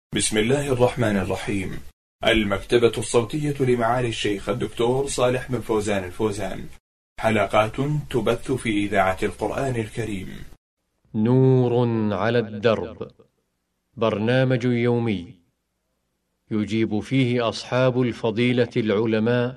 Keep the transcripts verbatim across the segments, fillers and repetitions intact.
بسم الله الرحمن الرحيم. المكتبة الصوتية لمعالي الشيخ الدكتور صالح بن فوزان الفوزان، حلقات تبث في إذاعة القرآن الكريم. نور على الدرب، برنامج يومي يجيب فيه أصحاب الفضيلة العلماء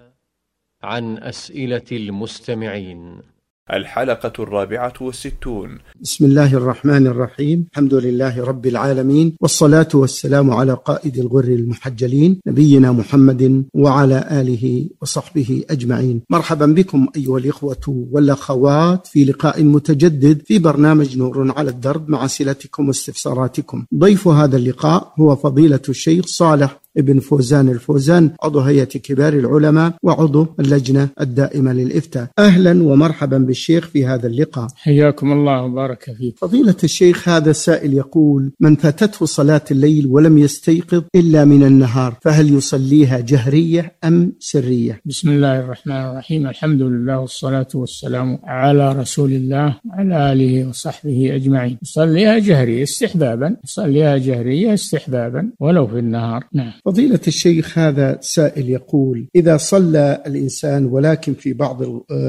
عن أسئلة المستمعين. الحلقة الرابعة والستون. بسم الله الرحمن الرحيم. الحمد لله رب العالمين، والصلاة والسلام على قائد الغر المحجلين نبينا محمد وعلى آله وصحبه أجمعين. مرحبا بكم أيها الإخوة والأخوات في لقاء متجدد في برنامج نور على الدرب مع أسئلتكم واستفساراتكم. ضيف هذا اللقاء هو فضيلة الشيخ صالح ابن فوزان الفوزان، عضو هيئة كبار العلماء وعضو اللجنة الدائمة للإفتاء. أهلا ومرحبا بالشيخ في هذا اللقاء. حياكم الله وبارك فيك. فضيلة الشيخ، هذا السائل يقول: من فاتته صلاة الليل ولم يستيقظ إلا من النهار، فهل يصليها جهرية أم سرية؟ بسم الله الرحمن الرحيم. الحمد لله والصلاة والسلام على رسول الله وعلى آله وصحبه أجمعين. يصليها جهرية استحبابا، يصليها جهرية استحبابا ولو في النهار. نعم. فضيلة الشيخ، هذا سائل يقول: إذا صلى الإنسان ولكن في بعض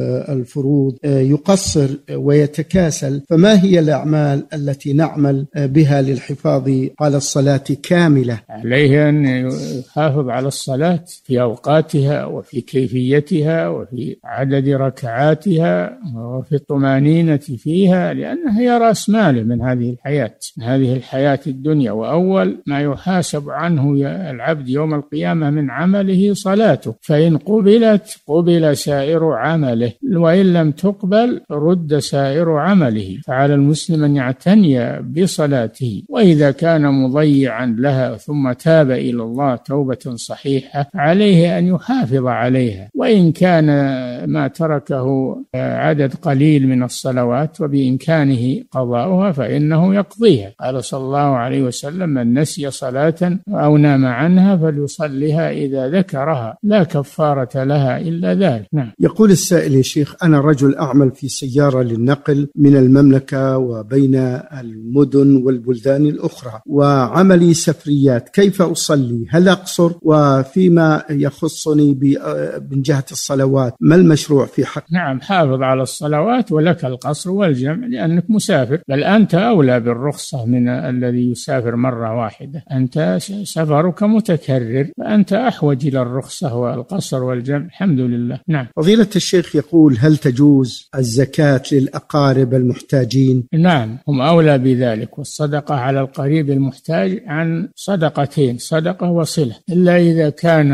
الفروض يقصر ويتكاسل، فما هي الأعمال التي نعمل بها للحفاظ على الصلاة كاملة؟ عليه أن يحافظ على الصلاة في أوقاتها وفي كيفيتها وفي عدد ركعاتها وفي الطمأنينة فيها، لأنها هي رأس ماله من هذه الحياة هذه الحياة الدنيا. وأول ما يحاسب عنه العبد يوم القيامة من عمله صلاته، فإن قبلت قبل سائر عمله، وإن لم تقبل رد سائر عمله. فعلى المسلم أن يعتني بصلاته، وإذا كان مضيعا لها ثم تاب إلى الله توبة صحيحة عليه أن يحافظ عليها. وإن كان ما تركه عدد قليل من الصلوات وبإمكانه قضاؤها فإنه يقضيها. قال صلى الله عليه وسلم: من نسي صلاة أو نام عنها فليصليها إذا ذكرها، لا كفارة لها إلا ذلك. نعم. يقول السائل: يا شيخ، أنا رجل أعمل في سيارة للنقل من المملكة وبين المدن والبلدان الأخرى، وعملي سفريات، كيف أصلي؟ هل أقصر؟ وفيما يخصني من جهة الصلوات ما المشروع في حق؟ نعم، حافظ على الصلوات، ولك القصر والجمع لأنك مسافر، بل أنت أولى بالرخصة من الذي يسافر مرة واحدة. أنت سفرك متكرر، فأنت أحوج إلى الرخصة والقصر والجمع. الحمد لله. نعم. فضيلة الشيخ يقول: هل تجوز الزكاة للأقارب المحتاجين؟ نعم، هم أولى بذلك. والصدقة على القريب المحتاج عن صدقتين: صدقة وصلة، إلا إذا كان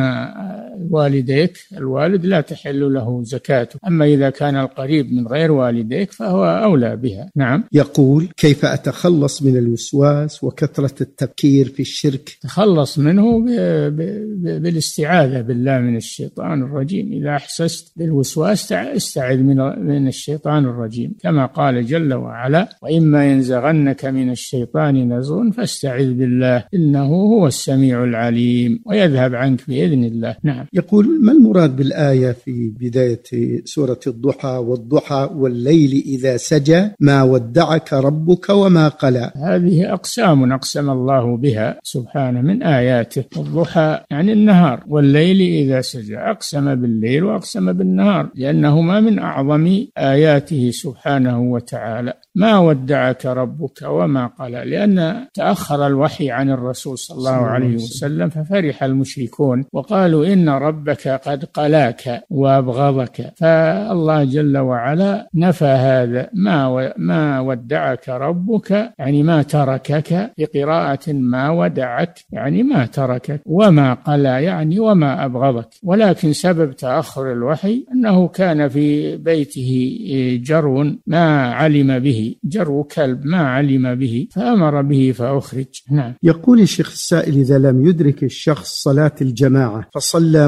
والديك الوالد لا تحل له زكاته، أما إذا كان القريب من غير والديك فهو أولى بها. نعم. يقول: كيف أتخلص من الوسواس وكثرة التفكير في الشرك؟ تخلص منه ب... ب... بالاستعاذة بالله من الشيطان الرجيم. إذا أحسست بالوسواس استعذ من... من الشيطان الرجيم، كما قال جل وعلا: وإما ينزغنك من الشيطان نزغ فاستعذ بالله إنه هو السميع العليم ويذهب عنك بإذن الله. نعم. يقول: ما المراد بالآية في بداية سورة الضحى: والضحى والليل إذا سجى ما ودعك ربك وما قلى؟ هذه أقسام أقسم الله بها سبحانه من آياته. الضحى يعني النهار، والليل إذا سجى أقسم بالليل وأقسم بالنهار، لأنهما من أعظم آياته سبحانه وتعالى. ما ودعك ربك وما قلى، لأن تأخر الوحي عن الرسول صلى الله عليه وسلم ففرح المشركون وقالوا إن ربك قد قلاك وأبغضك، فالله جل وعلا نفى هذا. ما ما ودعك ربك يعني ما تركك، في قراءة ما ودعك يعني ما تركك، وما قلى يعني وما أبغضك. ولكن سبب تأخر الوحي أنه كان في بيته جرو ما علم به، جرو كلب ما علم به، فأمر به فأخرج. نعم. يقول الشيخ السائل: إذا لم يدرك الشخص صلاة الجماعة فصلى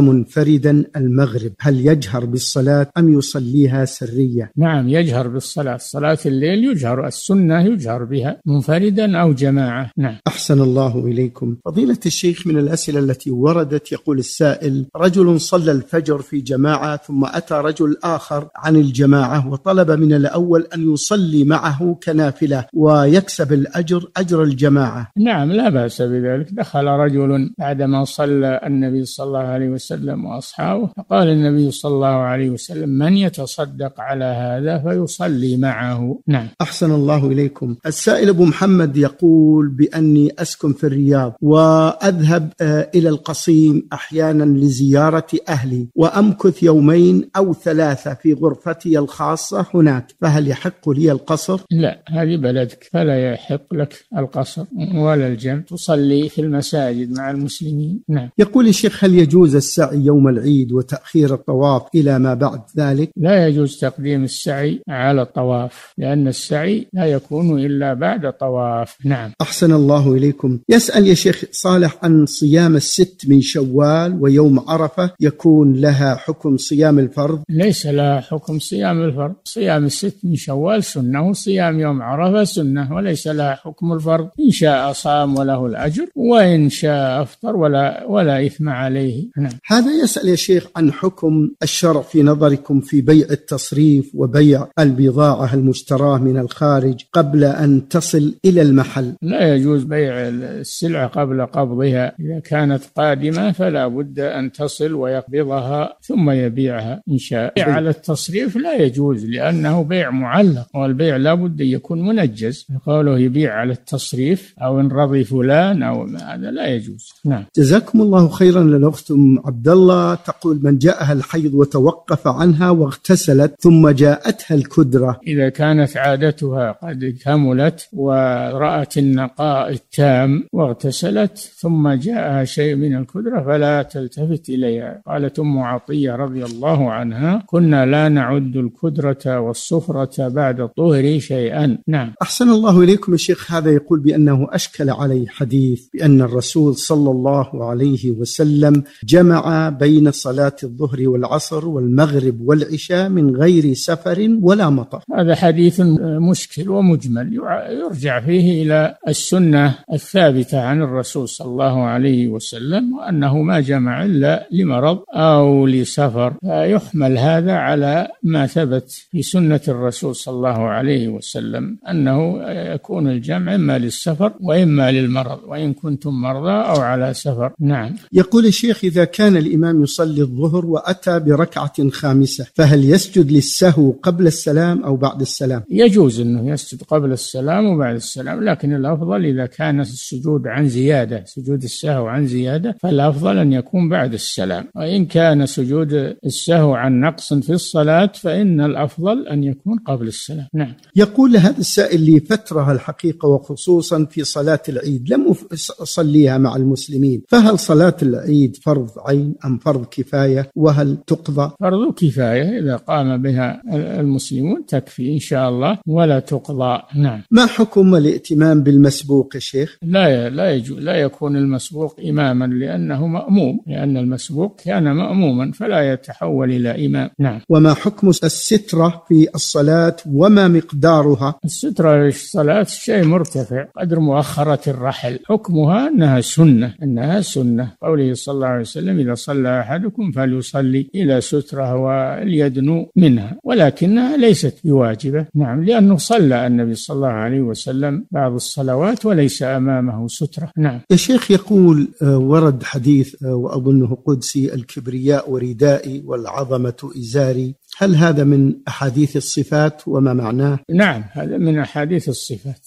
صلى منفردا المغرب هل يجهر بالصلاة أم يصليها سرية؟ نعم يجهر بالصلاة، صلاة الليل يجهر، السنة يجهر بها منفردا أو جماعة. نعم. أحسن الله إليكم. فضيلة الشيخ، من الأسئلة التي وردت يقول السائل: رجل صلى الفجر في جماعة ثم أتى رجل آخر عن الجماعة وطلب من الأول أن يصلي معه كنافلة ويكسب الأجر أجر الجماعة. نعم لا بأس بذلك. دخل رجل بعدما صلى النبي صلى الله عليه وسلم وأصحابه، فقال النبي صلى الله عليه وسلم: من يتصدق على هذا فيصلي معه. نعم. أحسن الله إليكم. السائل أبو محمد يقول بأني أسكن في الرياض وأذهب إلى القصيم أحيانا لزيارة أهلي وأمكث يومين أو ثلاثة في غرفتي الخاصة هناك، فهل يحق لي القصر؟ لا، هذه بلدك فلا يحق لك القصر ولا الجمع، تصلي في المساجد مع المسلمين. نعم. يقول الشيخ: هل يجوز السعي يوم العيد وتأخير الطواف إلى ما بعد ذلك؟ لا يجوز تقديم السعي على الطواف، لأن السعي لا يكون إلا بعد طواف. نعم. أحسن الله إليكم. يسأل يا شيخ صالح عن صيام الست من شوال ويوم عرفة، يكون لها حكم صيام الفرض؟ ليس لها حكم صيام الفرض، صيام الست من شوال سنة وصيام يوم عرفة سنة، وليس لها حكم الفرض. إن شاء صام وله الأجر، وإن شاء أفطر ولا ولا إثم عليه. نعم. هذا يسأل يا شيخ عن حكم الشرع في نظركم في بيع التصريف وبيع البضاعة المشتراة من الخارج قبل أن تصل إلى المحل. لا يجوز بيع السلعة قبل قبضها، إذا كانت قادمة فلا بد أن تصل ويقبضها ثم يبيعها إن شاء. بيع على التصريف لا يجوز لأنه بيع معلق، والبيع لا بد يكون منجز. قوله يبيع على التصريف أو إن رضي فلان أو هذا لا يجوز. نعم. جزاكم الله خيرا. للأخت أم عبد الله تقول: من جاءها الحيض وتوقف عنها واغتسلت ثم جاءتها الكدرة، إذا كانت عادتها قد كملت ورأت النقاء التام واغتسلت ثم جاءها شيء من الكدرة فلا تلتفت إليها. قالت أم عطية رضي الله عنها: كنا لا نعد الكدرة والصفرة بعد الطهر شيئا. نعم. أحسن الله إليكم. الشيخ هذا يقول بأنه أشكل عليه حديث بأن الرسول صلى الله عليه وسلم جمع بين صلاة الظهر والعصر والمغرب والعشاء من غير سفر ولا مطر. هذا حديث مشكل ومجمل، يرجع فيه إلى السنة الثابتة عن الرسول صلى الله عليه وسلم، وأنه ما جمع إلا لمرض أو لسفر، فيحمل هذا على ما ثبت في سنة الرسول صلى الله عليه وسلم أنه يكون الجمع إما للسفر وإما للمرض، وإن كنتم مرضى أو على سفر. نعم. يقول الشيخ: إذا كان الإمام يصلي الظهر وأتى بركعة خامسة فهل يسجد للسهو قبل السلام أو بعد السلام؟ يجوز أنه يسجد قبل السلام وبعد السلام، لكن الأفضل إذا كان السجود عن زيادة، سجود السهو عن زيادة، فالأفضل أن يكون بعد السلام. وإن كان سجود السهو عن نقص في الصلاة فإن الأفضل أن يكون قبل السلام. نعم. يقول هذا السائل: لي فترة الحقيقة وخصوصا في صلاة العيد لم أصليها مع المسلمين، فهل صلاة العيد فرض عين أم فرض كفاية، وهل تقضى؟ فرض كفاية، إذا قام بها المسلمون تكفي إن شاء الله ولا تقضى. نعم. ما حكم الائتمام بالمسبوق يا شيخ؟ لا لا يجوز، لا يكون المسبوق إماما لأنه مأموم، لأن المسبوق كان مأموما فلا يتحول إلى إمام. نعم. وما حكم السترة في الصلاة وما مقدارها؟ السترة في الصلاة شيء مرتفع قدر مؤخرة الرحل، حكمها أنها سنة، أنها سنة. قوله صلى الله عليه وسلم: إذا صلى أحدكم فليصلي إلى سترة وليدنو منها، ولكنها ليست بواجبة. نعم. لأنه صلى النبي صلى الله عليه وسلم بعض الصلوات وليس أمامه سترة. نعم. يا شيخ يقول: ورد حديث وأظنه قدسي: الكبرياء وردائي والعظمة إزاري، هل هذا من أحاديث الصفات وما معناه؟ نعم، هذا من أحاديث الصفات،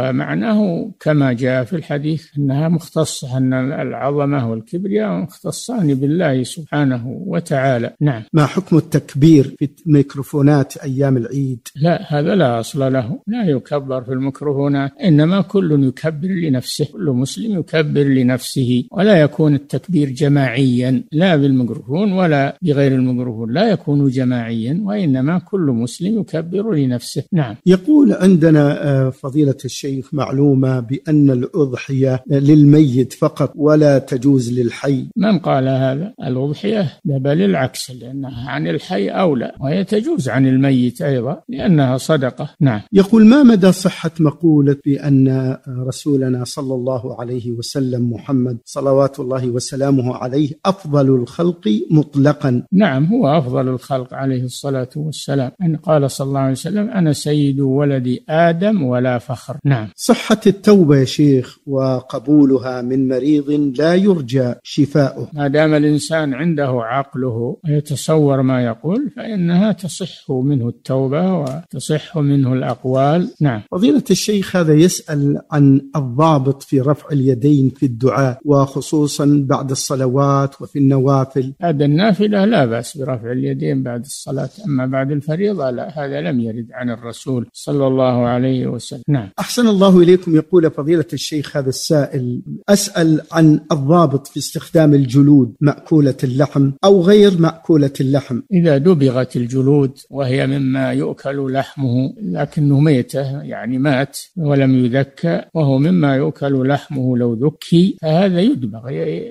ومعناه كما جاء في الحديث أنها مختصة، أن العظمة والكبرياء مختصان بالله سبحانه وتعالى. نعم. ما حكم التكبير في الميكروفونات أيام العيد؟ لا، هذا لا أصل له، لا يكبر في الميكروفونات، إنما كل يكبر لنفسه، كل مسلم يكبر لنفسه، ولا يكون التكبير جماعيا، لا بالميكروفون ولا بغير الميكروفون، لا يكون جماعيا. معين، وإنما كل مسلم يكبر لنفسه. نعم. يقول عندنا فضيلة الشيخ معلومة بأن الأضحية للميت فقط ولا تجوز للحي. من قال هذا؟ الأضحية بل العكس، لأنها عن الحي أولى، وهي تجوز عن الميت أيضا لأنها صدقة. نعم. يقول ما مدى صحة مقولة بأن رسولنا صلى الله عليه وسلم محمد صلوات الله وسلامه عليه أفضل الخلق مطلقا؟ نعم، هو أفضل الخلق عليه الصلاة والسلام، أن قال صلى الله عليه وسلم: أنا سيد ولد آدم ولا فخر. نعم. صحة التوبة يا شيخ وقبولها من مريض لا يرجى شفاؤه، ما دام الإنسان عنده عقله ويتصور ما يقول فإنها تصح منه التوبة وتصح منه الأقوال. نعم. فضيلة الشيخ هذا يسأل عن الضابط في رفع اليدين في الدعاء وخصوصا بعد الصلوات وفي النوافل. هذا النافلة لا بأس برفع اليدين بعد الصلاة، أما بعد الفريضة لا، هذا لم يرد عن الرسول صلى الله عليه وسلم. نعم. أحسن الله إليكم. يقول فضيلة الشيخ هذا السائل: أسأل عن الضابط في استخدام الجلود مأكولة اللحم أو غير مأكولة اللحم. إذا دبغت الجلود وهي مما يؤكل لحمه لكنه ميتة، يعني مات ولم يذكى، وهو مما يؤكل لحمه لو ذكي، فهذا يدبغ،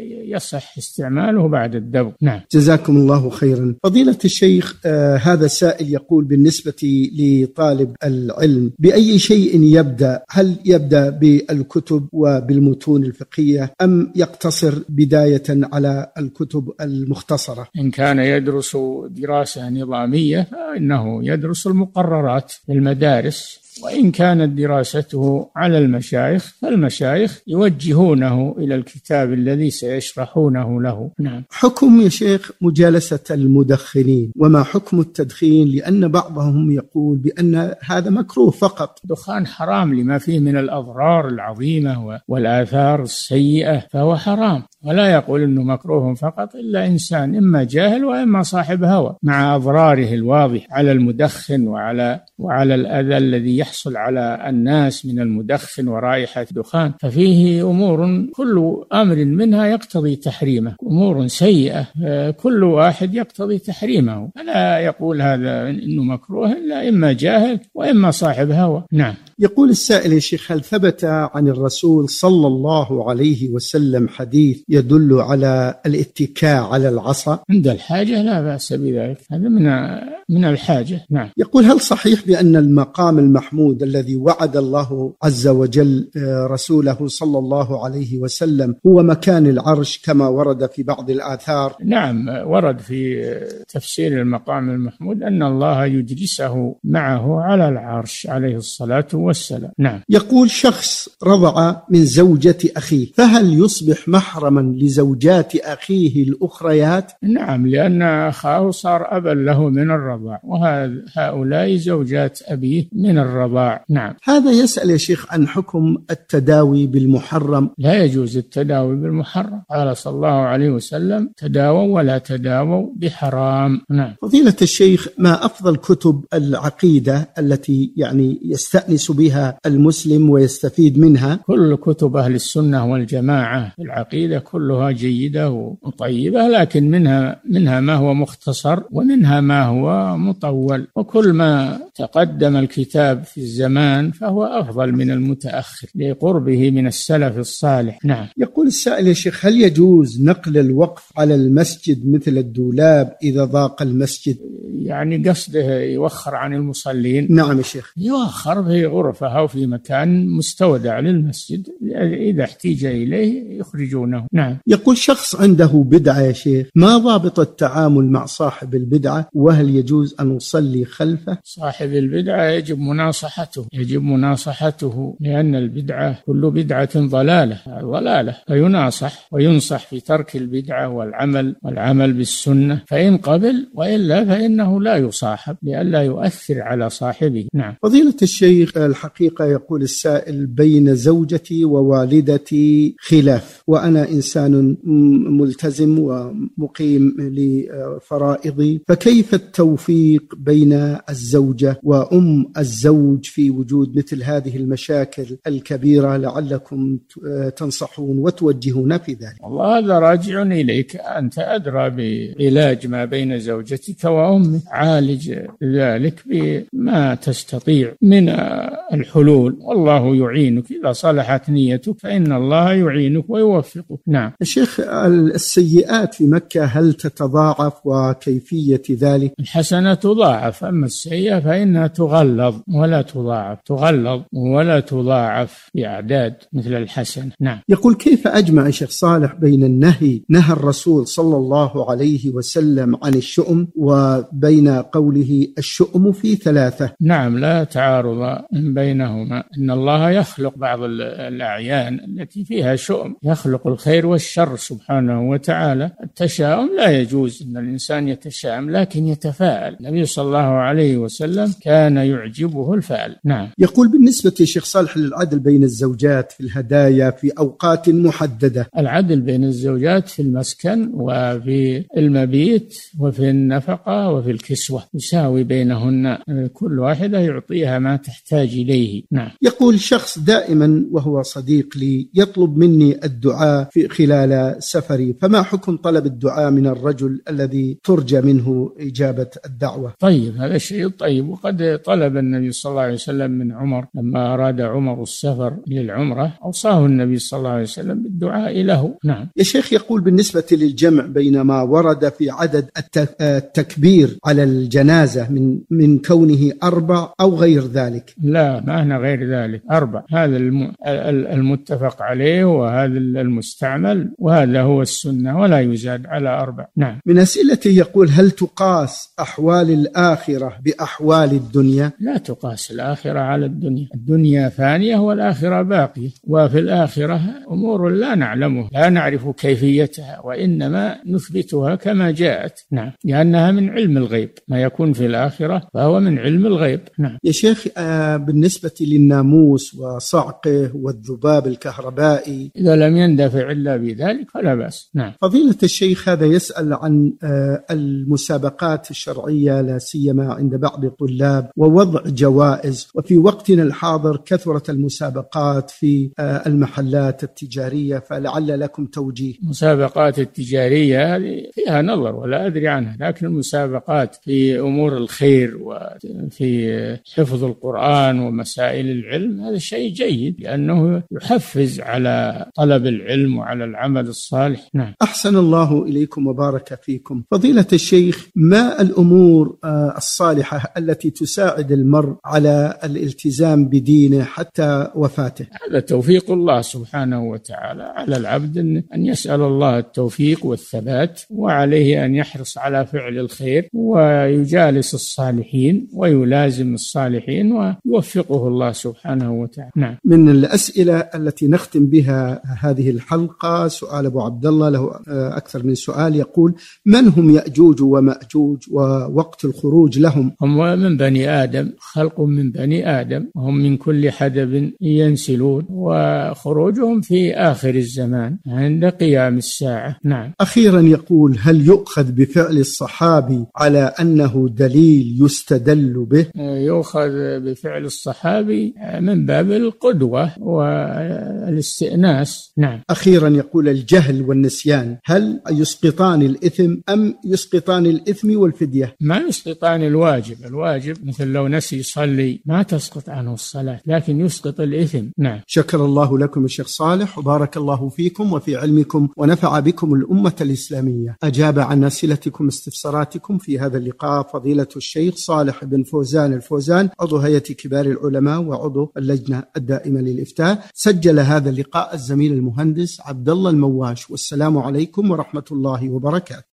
يصح استعماله بعد الدبغ. نعم. جزاكم الله خيرا. فضيلة الشيخ آه هذا سائل يقول: بالنسبة لطالب العلم بأي شيء يبدأ؟ هل يبدأ بالكتب وبالمتون الفقهية أم يقتصر بداية على الكتب المختصرة؟ إن كان يدرس دراسة نظامية فإنه يدرس المقررات في المدارس، وإن كانت دراسته على المشايخ فالمشايخ يوجهونه إلى الكتاب الذي سيشرحونه له. نعم. حكم يا شيخ مجالسة المدخنين، وما حكم التدخين؟ لأن بعضهم يقول بأن هذا مكروه فقط. دخان حرام لما فيه من الأضرار العظيمة والآثار السيئة، فهو حرام، ولا يقول إنه مكروه فقط إلا إنسان إما جاهل وإما صاحب هوى، مع أضراره الواضح على المدخن وعلى وعلى الأذى الذي يحصل على الناس من المدخن ورائحة دخان، ففيه أمور كل أمر منها يقتضي تحريمه، أمور سيئة كل واحد يقتضي تحريمه، فلا يقول هذا إنه مكروه إلا إما جاهل وإما صاحب هوى. نعم. يقول السائل: يا شيخ هل ثبت عن الرسول صلى الله عليه وسلم حديث يدل على الاتكاء على العصا؟ عند الحاجة لا بأس بذلك، هذا من من الحاجة. نعم. يقول: هل صحيح بأن المقام المحمود الذي وعد الله عز وجل رسوله صلى الله عليه وسلم هو مكان العرش كما ورد في بعض الآثار؟ نعم، ورد في تفسير المقام المحمود أن الله يجلسه معه على العرش عليه الصلاة والسلام. نعم. يقول: شخص رضع من زوجة أخيه، فهل يصبح محرما لزوجات أخيه الأخريات؟ نعم، لأن أخاه صار أبا له من الرضاع، وهؤلاء زوجات أبيه من الرضاع. نعم. هذا يسأل يا شيخ عن حكم التداوي بالمحرم. لا يجوز التداوي بالمحرم، قال صلى الله عليه وسلم: تداووا ولا تداووا بحرام. نعم. فضيلة الشيخ، ما أفضل كتب العقيدة التي يعني يستأنس بها المسلم ويستفيد منها؟ كل كتب أهل السنة والجماعة العقيدة كلها جيدة وطيبة، لكن منها منها ما هو مختصر ومنها ما هو مطول، وكل ما تقدم الكتاب في الزمان فهو أفضل من المتأخر لقربه من السلف الصالح. نعم. يقول السائل: يا شيخ هل يجوز نقل الوقف على المسجد مثل الدولاب إذا ضاق المسجد؟ يعني قصده يوخر عن المصلين. نعم يا شيخ. يوخر في غرفة أو في مكان مستودع للمسجد، إذا احتيج إليه يخرجونه. نعم. يقول: شخص عنده بدعة يا شيخ، ما ضابط التعامل مع صاحب البدعة، وهل يجوز أن أصلي خلفه؟ صاحب البدعة يجب مناصحته، يجب مناصحته لأن البدعة كل بدعة ضلالة ضلالة، فيناصح وينصح في ترك البدعة والعمل والعمل بالسنة، فإن قبل، وإلا فإنه لا يصاحب لئلا يؤثر على صاحبه. نعم. فضيلة الشيخ، الحقيقة يقول السائل: بين زوجتي ووالدتي خلاف، وأنا إنسان ملتزم ومقيم لفرائضي، فكيف التوفيق بين الزوجة وأم الزوج في وجود مثل هذه المشاكل الكبيرة؟ لعلكم تنصحون وتوجهون في ذلك. والله هذا راجع إليك، أنت أدرى بعلاج ما بين زوجتك وأمك. أمه، عالج ذلك بما تستطيع من الحلول، والله يعينك إذا صلحت نيتك فإن الله يعينك ويوفقك. نعم. الشيخ، السيئات في مكة هل تتضاعف وكيفية ذلك؟ الحسنة تضاعف، أما السيئة فإنها تغلظ ولا تضاعف، تغلظ ولا تضاعف بأعداد مثل الحسنة. نعم. يقول: كيف أجمع شيخ صالح بين النهي نهى الرسول صلى الله عليه وسلم عن الشؤم وبين قوله الشؤم في ثلاثة؟ نعم، لا تعارض بينهما، إن الله يخلق بعض الأعيان التي فيها شؤم، يخلق الخير والشر سبحانه وتعالى. التشاؤم لا يجوز أن الإنسان يتشاءم، لكن يتفاءل. النبي صلى الله عليه وسلم كان يعجبه الفعل. نعم. يقول: بالنسبة لشيخ صالح للعدل بين الزوجات في الهدايا في أوقات محددة. العدل بين الزوجات في المسكن وفي المبيت وفي النفقة وفي الكسوة يساوي بينهن، كل واحدة يعطيها ما تحتاج إليه. نعم. يقول: شخص دائما وهو صديق لي يطلب مني الدعاء في خلال سفري، فما حكم طلب الدعاء من الرجل الذي ترجى منه إجابة الدعوة؟ طيب، هذا شيء طيب، وقد طلب النبي صلى الله عليه وسلم من عمر لما أراد عمر السفر للعمرة، أوصاه النبي صلى الله عليه وسلم بالدعاء له. نعم. يا شيخ، يقول: بالنسبة للجمع بين ما ورد في عدد التكبير على الجنازة من من كونه أربع أو غير ذلك. لا، ما هنا غير ذلك، أربع، هذا المتفق عليه وهذا المستعمل، وهذا هو السنة، ولا يزاد على أربع. نعم. من أسئلته يقول: هل تقاس أحوال الآخرة بأحوال الدنيا؟ لا تقاس الآخرة على الدنيا، الدنيا فانية والآخرة باقية، وفي الآخرة أمور لا نعلمها، لا نعرف كيفيتها، وإنما نثبتها كما جاءت. نعم، لأنها من علم الغيب، ما يكون في الآخرة فهو من علم الغيب. نعم. يا شيخ، آه بالنسبة للناموس وصعقه والذباب الكهربائي إذا لم يندفع إلا بذلك فلا بأس. نعم. فضيلة الشيخ، هذا يسأل عن آه المسابقات الشرعية لا سيما عند بعض الطلاب ووضع جوائز، وفي وقتنا الحاضر كثرت المسابقات في آه المحلات التجارية، فلعل لكم توجيه. المسابقات التجارية فيها نظر ولا أدري عنها، لكن المسابقات في أمور الخير وفي حفظ القرآن ومسائل العلم هذا شيء جيد، لأنه يحفز على طلب العلم وعلى العمل الصالح. نعم. أحسن الله إليكم وبارك فيكم. فضيلة الشيخ، ما الأمور الصالحة التي تساعد المرء على الالتزام بدينه حتى وفاته؟ هذا توفيق الله سبحانه وتعالى على العبد أن يسأل الله التوفيق والثبات، وعليه أن يحرص على فعل الخير ويجالس الصالحين ويلازم الصالحين ويوفقه الله سبحانه وتعالى. نعم. من الأسئلة التي نختم بها هذه الحلقة سؤال أبو عبد الله، له أكثر من سؤال، يقول: من هم يأجوج ومأجوج ووقت الخروج لهم؟ هم من بني آدم، خلق من بني آدم، وهم من كل حدب ينسلون، وخروجهم في آخر الزمان عند قيام الساعة. نعم. أخيرا يقول: هل يؤخذ بفعل الصحابي على أنه دليل يستدل به؟ يؤخذ بفعل الصحابي من باب القدوة والاستئناس. نعم. أخيرا يقول: الجهل والنسيان هل يسقطان الإثم أم يسقطان الإثم والفدية؟ ما يسقطان الواجب، الواجب مثل لو نسي يصلي ما تسقط عنه الصلاة، لكن يسقط الإثم. نعم. شكر الله لكم الشيخ صالح، وبارك الله فيكم وفي علمكم، ونفع بكم الأمة الإسلامية. أجاب عن أسئلتكم استفساراتكم في هذا اللقاء فضيلة الشيخ صالح بن فوزان الفوزان، عضو هيئة كبار العلماء وعضو اللجنة الدائمة للإفتاء. سجل هذا اللقاء الزميل المهندس عبد الله المواش، والسلام عليكم ورحمة الله وبركاته.